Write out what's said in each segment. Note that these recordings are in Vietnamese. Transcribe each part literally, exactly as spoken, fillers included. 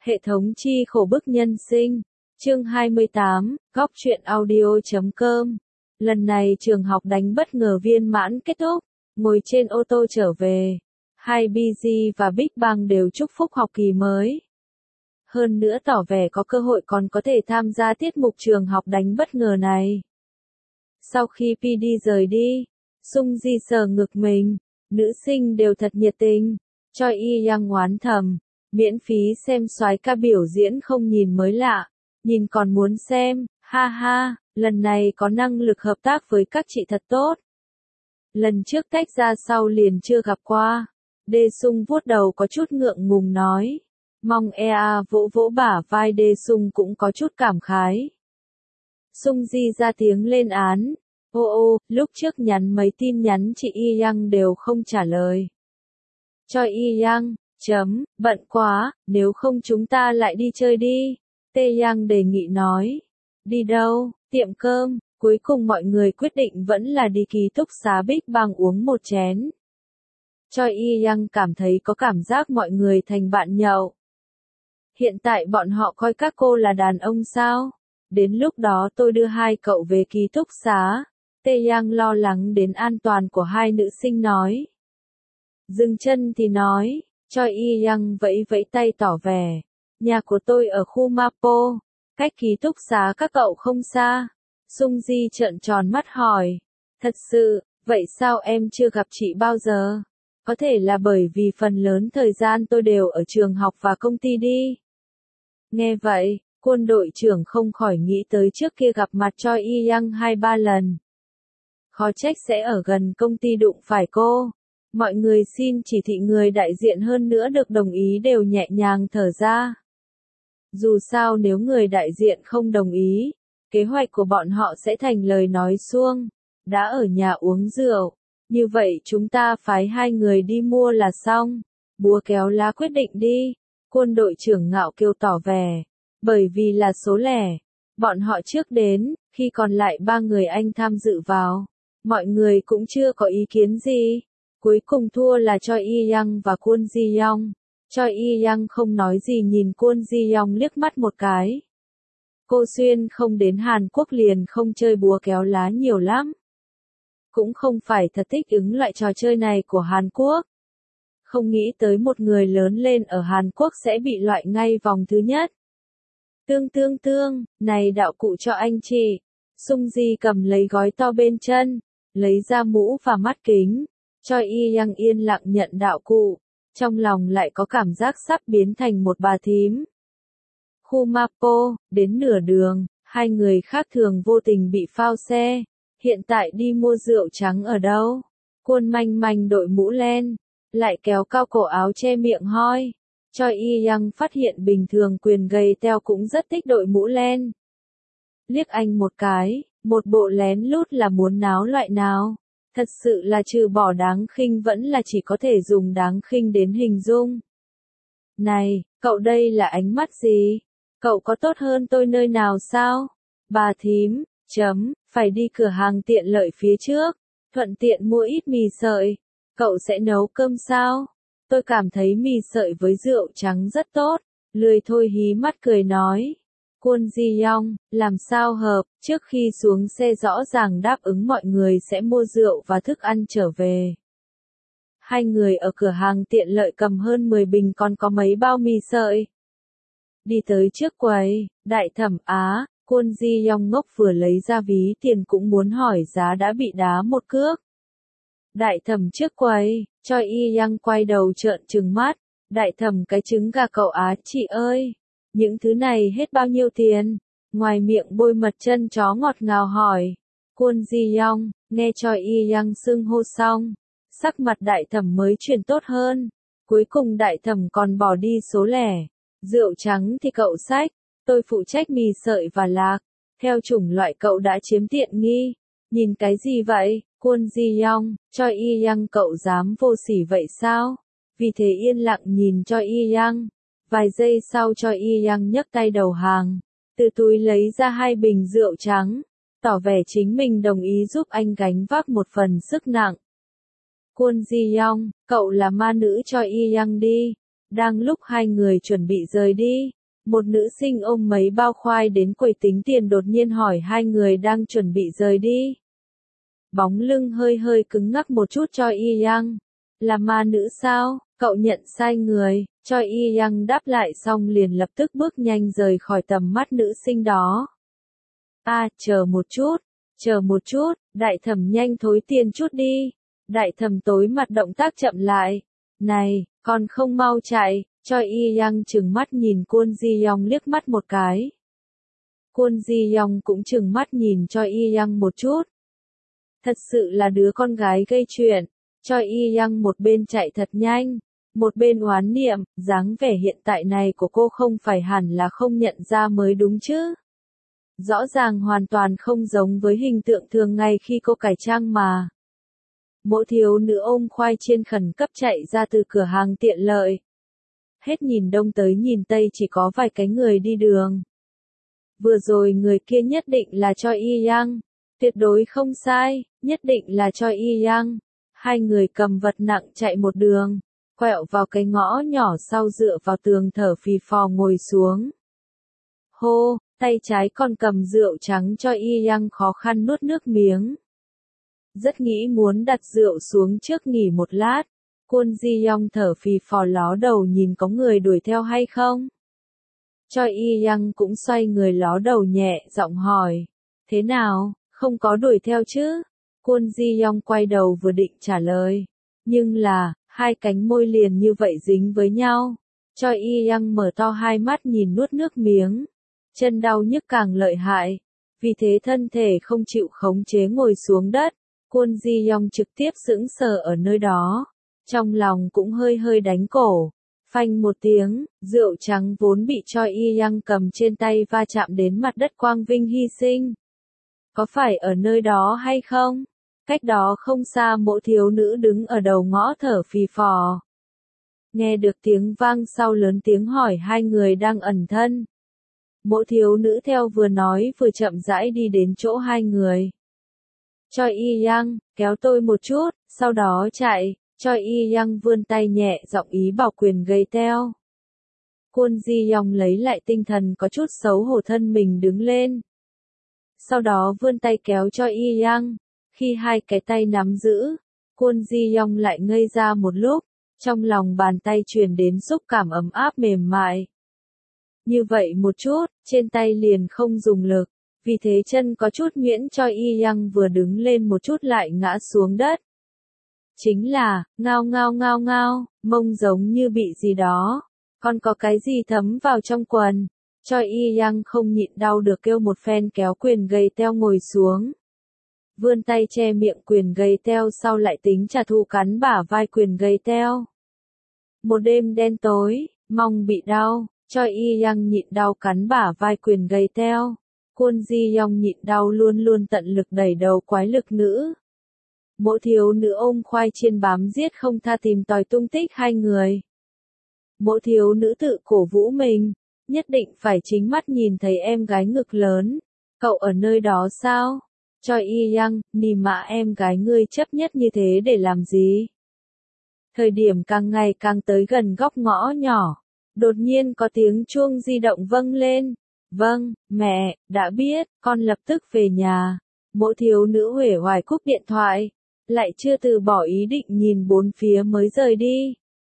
Hệ thống chi khổ bức nhân sinh. Chương hai mươi tám, góc truyện audio.com. Lần này trường học đánh bất ngờ viên mãn kết thúc, ngồi trên ô tô trở về. Hai bê giê và Big Bang đều chúc phúc học kỳ mới. Hơn nữa tỏ vẻ có cơ hội còn có thể tham gia tiết mục trường học đánh bất ngờ này. Sau khi pê đê rời đi, Sung Ji sờ ngực mình, nữ sinh đều thật nhiệt tình, Choi Y Yang oán thầm, miễn phí xem soái ca biểu diễn không nhìn mới lạ, nhìn còn muốn xem, ha ha, lần này có năng lực hợp tác với các chị thật tốt. Lần trước tách ra sau liền chưa gặp qua, Dae Sung vuốt đầu có chút ngượng ngùng nói, mong ea vỗ vỗ bả vai Dae Sung cũng có chút cảm khái. Sung Ji ra tiếng lên án, ô ô, lúc trước nhắn mấy tin nhắn chị Y Yang đều không trả lời. Choi Y Yang, chấm, bận quá, nếu không chúng ta lại đi chơi đi. Tae Yang đề nghị nói. Đi đâu, tiệm cơm, cuối cùng mọi người quyết định vẫn là đi ký túc xá Big Bang uống một chén. Choi Y Yang cảm thấy có cảm giác mọi người thành bạn nhậu. Hiện tại bọn họ coi các cô là đàn ông sao? Đến lúc đó tôi đưa hai cậu về ký túc xá. Tae Yang lo lắng đến an toàn của hai nữ sinh nói. Dừng chân thì nói, Choi Y Yang vẫy vẫy tay tỏ vẻ. Nhà của tôi ở khu Mapo, cách ký túc xá các cậu không xa. Sung Ji trợn tròn mắt hỏi. Thật sự, vậy sao em chưa gặp chị bao giờ? Có thể là bởi vì phần lớn thời gian tôi đều ở trường học và công ty đi. Nghe vậy, quân đội trưởng không khỏi nghĩ tới trước kia gặp mặt Choi Y Yang hai ba lần. Khó trách sẽ ở gần công ty đụng phải cô. Mọi người xin chỉ thị người đại diện hơn nữa được đồng ý đều nhẹ nhàng thở ra. Dù sao nếu người đại diện không đồng ý, kế hoạch của bọn họ sẽ thành lời nói suông. Đã ở nhà uống rượu, như vậy chúng ta phái hai người đi mua là xong. Búa kéo lá quyết định đi. Quân đội trưởng ngạo kiêu tỏ vẻ. Bởi vì là số lẻ, bọn họ trước đến, khi còn lại ba người anh tham dự vào. Mọi người cũng chưa có ý kiến gì. Cuối cùng thua là Choi Y Yang và Kwon Ji Young. Choi Y Yang không nói gì nhìn Kwon Ji Young liếc mắt một cái. Cô Xuyên không đến Hàn Quốc liền không chơi búa kéo lá nhiều lắm. Cũng không phải thật thích ứng loại trò chơi này của Hàn Quốc. Không nghĩ tới một người lớn lên ở Hàn Quốc sẽ bị loại ngay vòng thứ nhất. Tương tương tương, này đạo cụ cho anh chị. Sung Ji cầm lấy gói to bên chân, lấy ra mũ và mắt kính. Choi Y Yang yên lặng nhận đạo cụ, trong lòng lại có cảm giác sắp biến thành một bà thím. Khu Mapo, đến nửa đường, hai người khác thường vô tình bị phao xe. Hiện tại đi mua rượu trắng ở đâu? Kwon manh manh đội mũ len, lại kéo cao cổ áo che miệng hoi. Choi Y Yang phát hiện bình thường quyền gầy teo cũng rất thích đội mũ len. Liếc anh một cái, một bộ lén lút là muốn náo loại nào. Thật sự là trừ bỏ đáng khinh vẫn là chỉ có thể dùng đáng khinh đến hình dung. Này, cậu đây là ánh mắt gì? Cậu có tốt hơn tôi nơi nào sao? Bà thím, chấm, phải đi cửa hàng tiện lợi phía trước, thuận tiện mua ít mì sợi. Cậu sẽ nấu cơm sao? Tôi cảm thấy mì sợi với rượu trắng rất tốt. Lười thôi hí mắt cười nói. Kwon Ji Young, làm sao hợp, trước khi xuống xe rõ ràng đáp ứng mọi người sẽ mua rượu và thức ăn trở về. Hai người ở cửa hàng tiện lợi cầm hơn mười bình còn có mấy bao mì sợi. Đi tới trước quầy, đại thẩm Á, Kwon Ji Young ngốc vừa lấy ra ví tiền cũng muốn hỏi giá đã bị đá một cước. Đại thẩm trước quầy, Choi Y Yang quay đầu trợn trừng mắt, đại thẩm cái trứng gà cậu Á chị ơi. Những thứ này hết bao nhiêu tiền? Ngoài miệng bôi mật chân chó ngọt ngào hỏi. Kwon Ji Young, nghe Choi Y Yang xưng hô xong. Sắc mặt đại thẩm mới chuyển tốt hơn. Cuối cùng đại thẩm còn bỏ đi số lẻ. Rượu trắng thì cậu xách. Tôi phụ trách mì sợi và lạc. Theo chủng loại cậu đã chiếm tiện nghi. Nhìn cái gì vậy? Kwon Ji Young, Choi Y Yang cậu dám vô sỉ vậy sao? Vì thế yên lặng nhìn Choi Y Yang. Vài giây sau Choi Y Yang nhấc tay đầu hàng, từ túi lấy ra hai bình rượu trắng, tỏ vẻ chính mình đồng ý giúp anh gánh vác một phần sức nặng. Kwon Ji Young, cậu là ma nữ Choi Y Yang đi. Đang lúc hai người chuẩn bị rời đi, một nữ sinh ôm mấy bao khoai đến quầy tính tiền đột nhiên hỏi hai người đang chuẩn bị rời đi. Bóng lưng hơi hơi cứng ngắc một chút Choi Y-young. Là ma nữ sao? Cậu nhận sai người. Choi Y-young đáp lại xong liền lập tức bước nhanh rời khỏi tầm mắt nữ sinh đó. À, chờ một chút, chờ một chút, đại thẩm nhanh thối tiền chút đi. Đại thẩm tối mặt động tác chậm lại. Này, còn không mau chạy. Choi Y-young trừng mắt nhìn Kwon Ji-young liếc mắt một cái. Kwon Ji-young cũng trừng mắt nhìn Choi Y-young một chút. Thật sự là đứa con gái gây chuyện. Choi Y-young một bên chạy thật nhanh, một bên oán niệm, dáng vẻ hiện tại này của cô không phải hẳn là không nhận ra mới đúng chứ. Rõ ràng hoàn toàn không giống với hình tượng thường ngày khi cô cải trang mà. Mỗi thiếu nữ ôm khoai chiên khẩn cấp chạy ra từ cửa hàng tiện lợi. Hết nhìn đông tới nhìn tây chỉ có vài cái người đi đường. Vừa rồi người kia nhất định là Choi Y-young. Tuyệt đối không sai, nhất định là Choi Y-young. Hai người cầm vật nặng chạy một đường, quẹo vào cái ngõ nhỏ sau dựa vào tường thở phì phò ngồi xuống. Hô, tay trái còn cầm rượu trắng Choi Y-young khó khăn nuốt nước miếng. Rất nghĩ muốn đặt rượu xuống trước nghỉ một lát. Kwon Ji-young thở phì phò ló đầu nhìn có người đuổi theo hay không. Choi Y-young cũng xoay người ló đầu nhẹ giọng hỏi. Thế nào, không có đuổi theo chứ? Kwon Ji-young quay đầu vừa định trả lời. Nhưng là, hai cánh môi liền như vậy dính với nhau. Choi Y-young mở to hai mắt nhìn nuốt nước miếng. Chân đau nhức càng lợi hại. Vì thế thân thể không chịu khống chế ngồi xuống đất. Kwon Ji-young trực tiếp sững sờ ở nơi đó. Trong lòng cũng hơi hơi đánh cổ. Phanh một tiếng, rượu trắng vốn bị Choi Y-young cầm trên tay va chạm đến mặt đất quang vinh hy sinh. Có phải ở nơi đó hay không? Cách đó không xa mỗi thiếu nữ đứng ở đầu ngõ thở phì phò. Nghe được tiếng vang sau lớn tiếng hỏi hai người đang ẩn thân. Mỗi thiếu nữ theo vừa nói vừa chậm rãi đi đến chỗ hai người. Choi Y-young, kéo tôi một chút, sau đó chạy. Choi Y-young vươn tay nhẹ giọng ý bảo quyền gây teo. Kwon Ji-young lấy lại tinh thần có chút xấu hổ thân mình đứng lên. Sau đó vươn tay kéo Choi Y-young. Khi hai cái tay nắm giữ, Kwon Ji-young lại ngây ra một lúc, trong lòng bàn tay truyền đến xúc cảm ấm áp mềm mại. Như vậy một chút, trên tay liền không dùng lực, vì thế chân có chút nhuyễn Choi Y-young vừa đứng lên một chút lại ngã xuống đất. Chính là, ngao ngao ngao ngao, mông giống như bị gì đó, còn có cái gì thấm vào trong quần. Choi Y-young không nhịn đau được kêu một phen kéo quyền gầy teo ngồi xuống. Vươn tay che miệng quyền gầy teo sau lại tính trả thù cắn bả vai quyền gầy teo. Một đêm đen tối, mong bị đau, Choi Y-young nhịn đau cắn bả vai quyền gầy teo. Kwon Ji-young nhịn đau luôn luôn tận lực đẩy đầu quái lực nữ. Mỗi thiếu nữ ôm khoai chiên bám giết không tha tìm tòi tung tích hai người. Mỗi thiếu nữ tự cổ vũ mình, nhất định phải chính mắt nhìn thấy em gái ngực lớn. Cậu ở nơi đó sao? Choi Y-young, nì mạ em gái ngươi chấp nhất như thế để làm gì? Thời điểm càng ngày càng tới gần góc ngõ nhỏ, đột nhiên có tiếng chuông di động vang lên. Vâng, mẹ, đã biết, con lập tức về nhà. Mỗi thiếu nữ uể oải cúp điện thoại, lại chưa từ bỏ ý định nhìn bốn phía mới rời đi.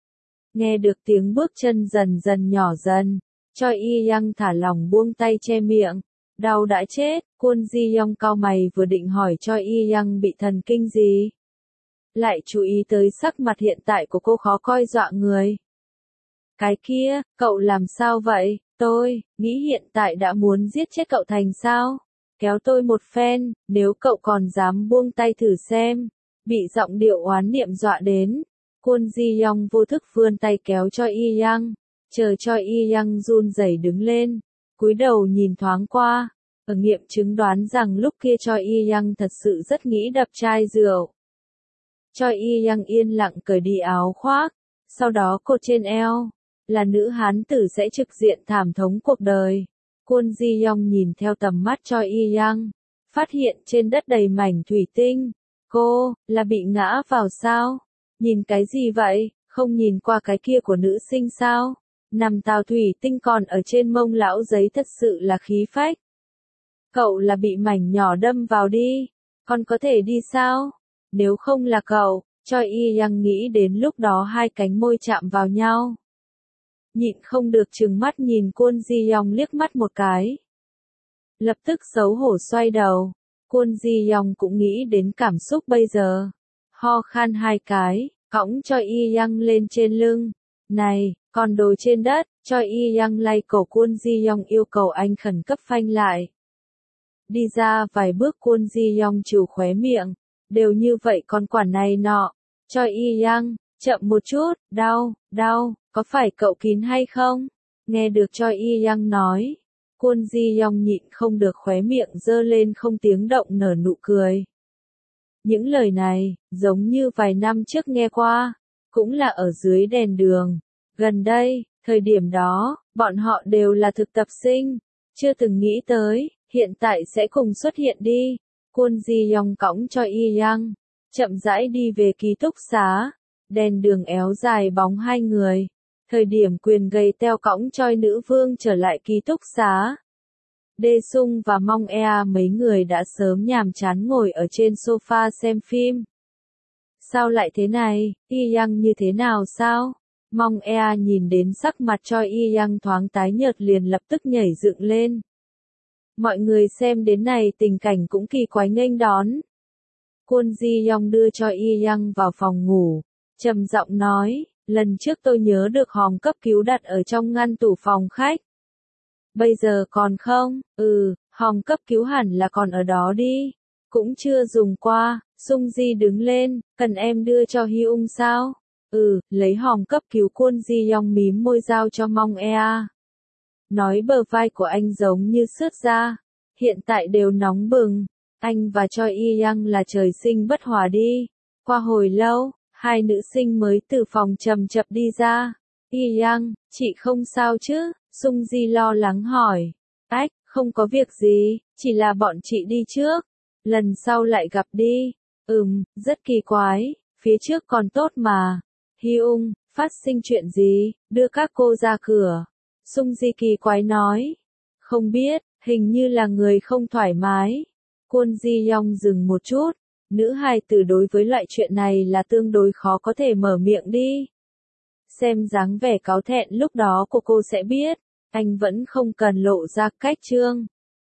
Nghe được tiếng bước chân dần dần nhỏ dần, Choi Y-young thả lỏng buông tay che miệng. Đau đã chết, Kwon Ji-young cau mày vừa định hỏi Choi Y-young bị thần kinh gì. Lại chú ý tới sắc mặt hiện tại của cô khó coi dọa người. Cái kia, cậu làm sao vậy? Tôi, nghĩ hiện tại đã muốn giết chết cậu thành sao? Kéo tôi một phen, nếu cậu còn dám buông tay thử xem. Bị giọng điệu oán niệm dọa đến. Kwon Ji-young vô thức vươn tay kéo Choi Y-young. Chờ Choi Y-young run rẩy đứng lên. Cúi đầu nhìn thoáng qua. Ở nghiệm chứng đoán rằng lúc kia Choi Y-young thật sự rất nghĩ đập chai rượu. Choi Y-young yên lặng cởi đi áo khoác. Sau đó cột trên eo. Là nữ hán tử sẽ trực diện thảm thống cuộc đời. Kwon Ji-young nhìn theo tầm mắt Choi Y-young. Phát hiện trên đất đầy mảnh thủy tinh. Cô, là bị ngã vào sao? Nhìn cái gì vậy? Không nhìn qua cái kia của nữ sinh sao? Nằm tàu thủy tinh còn ở trên mông lão giấy thật sự là khí phách. Cậu là bị mảnh nhỏ đâm vào đi. Còn có thể đi sao? Nếu không là cậu, Choi Yi-young nghĩ đến lúc đó hai cánh môi chạm vào nhau. Nhịn không được trừng mắt nhìn Kwon Ji-young liếc mắt một cái. Lập tức xấu hổ xoay đầu. Kwon Ji-young cũng nghĩ đến cảm xúc bây giờ. Ho khan hai cái, cõng Choi Yi-young lên trên lưng. Này, còn đồ trên đất, Choi Yi-young lay cổ Kwon Ji-young yêu cầu anh khẩn cấp phanh lại. Đi ra vài bước Kwon Ji-young trừ khóe miệng. Đều như vậy còn quản này nọ. Choi Yi-young, chậm một chút, đau, đau, có phải cậu kín hay không? Nghe được Choi Yi-young nói. Kwon Ji-young nhịn không được khóe miệng giơ lên không tiếng động nở nụ cười. Những lời này, giống như vài năm trước nghe qua, cũng là ở dưới đèn đường. Gần đây, thời điểm đó, bọn họ đều là thực tập sinh, chưa từng nghĩ tới, hiện tại sẽ cùng xuất hiện đi. Kwon Ji-young cõng Choi Yi-young, chậm rãi đi về ký túc xá, đèn đường éo dài bóng hai người. Thời điểm Quyền gầy teo cõng Choi nữ vương trở lại ký túc xá. Dae Sung và Mong Ea mấy người đã sớm nhàm chán ngồi ở trên sofa xem phim. Sao lại thế này, Yi-young như thế nào sao? Mong Ea nhìn đến sắc mặt Choi Yi-young thoáng tái nhợt liền lập tức nhảy dựng lên. Mọi người xem đến này tình cảnh cũng kỳ quái nghênh đón. Kwon Ji-young đưa Choi Yi-young vào phòng ngủ, trầm giọng nói, lần trước tôi nhớ được hòm cấp cứu đặt ở trong ngăn tủ phòng khách. Bây giờ còn không? Ừ, hòm cấp cứu hẳn là còn ở đó đi. Cũng chưa dùng qua. Sung Ji đứng lên, cần em đưa cho Hyung sao? Ừ, lấy hòm cấp cứu. Kwon Ji-young mím môi giao cho Mong Ea. Nói bờ vai của anh giống như sướt ra. Hiện tại đều nóng bừng. Anh và Choi Yi-young là trời sinh bất hòa đi. Qua hồi lâu, hai nữ sinh mới từ phòng chậm chậm đi ra. Yi-young, chị không sao chứ? Sung Ji lo lắng hỏi. Ách, không có việc gì, chỉ là bọn chị đi trước. Lần sau lại gặp đi. Ừm, rất kỳ quái, phía trước còn tốt mà. Hyung, phát sinh chuyện gì, đưa các cô ra cửa. Sung Ji kỳ quái nói. Không biết, hình như là người không thoải mái. Kwon Ji-young dừng một chút. Nữ hài tử đối với loại chuyện này là tương đối khó có thể mở miệng đi. Xem dáng vẻ cáu thẹn lúc đó của cô sẽ biết. Anh vẫn không cần lộ ra cách trương.